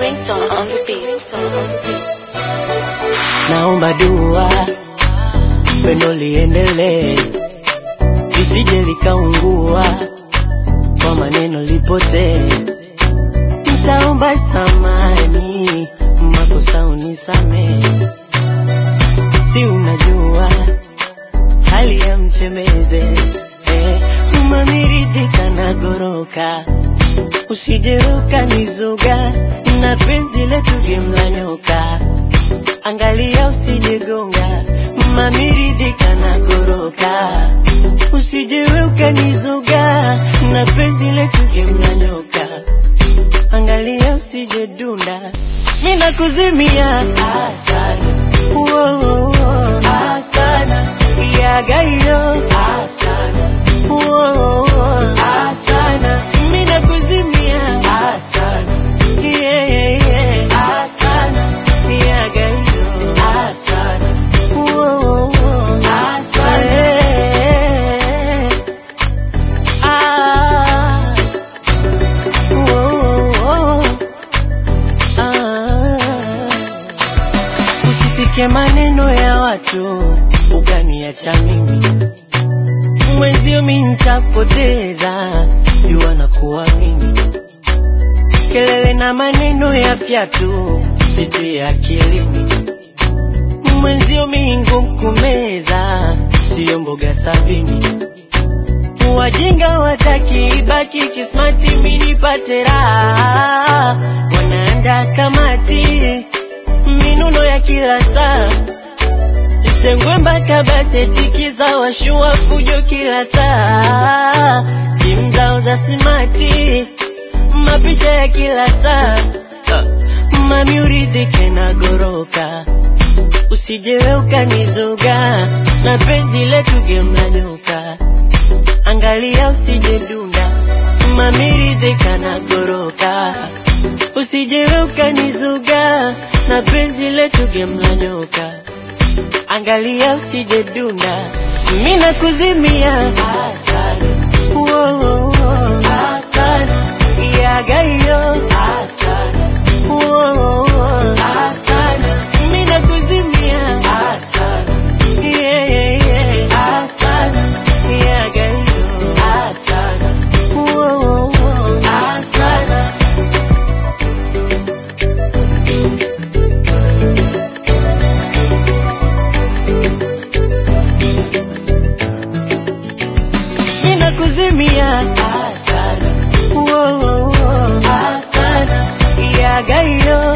Ringtone on the beat. Naomba dua pendo liendelee, lisije likaungua kwa maneno lipotee. Nitaomba samani, makosa unisamehe. Si unajua hali ya mchemeze, umamiridhika na goroka, usije ukanizuga na penzi letu gemla nyoka. Angalia usije gonga, umamiridhika na goroka, usije ukanizuga na penzi letu gemla nyoka. Angalia usije dunda, mina kuzimia asana. Whoa, asana, yagayo asana. Whoa, asana, mina kuzimia asana. Yeah, asana, yagayo asana. Whoa, asana, Usisikie maneno ya watu ukaniacha mimi, mwenzio mimi nitapoteza, jua na kuamini. Kelele na maneno ya fyatu sitie akilini, mwenzio mimi ngukumeza, sio mboga sabini. Wajinga wataki ibaki kismati, mimi nipate raha, wanaanda kamati minuno ya kila saa. Sengwe mpaka basetikiza washua fujo kila saa. Simu zao za simati, mapicha ya kila saa. Mami uridhike na goroka, usije ukanizuga na penzi letu gemla nyoka. Angalia usije dunda, mami uridhika na goroka, usije ukanizuga na penzi letu gemla nyoka. Angalia usije dunda, mina kuzimia asana. Whoa, asana, yagayo asana. Whoa, asana, mina kuzimia asana. Yeah, asana, yagayo asana. Whoa, asana. Kuzimia asana. Whoa, asana, yagayo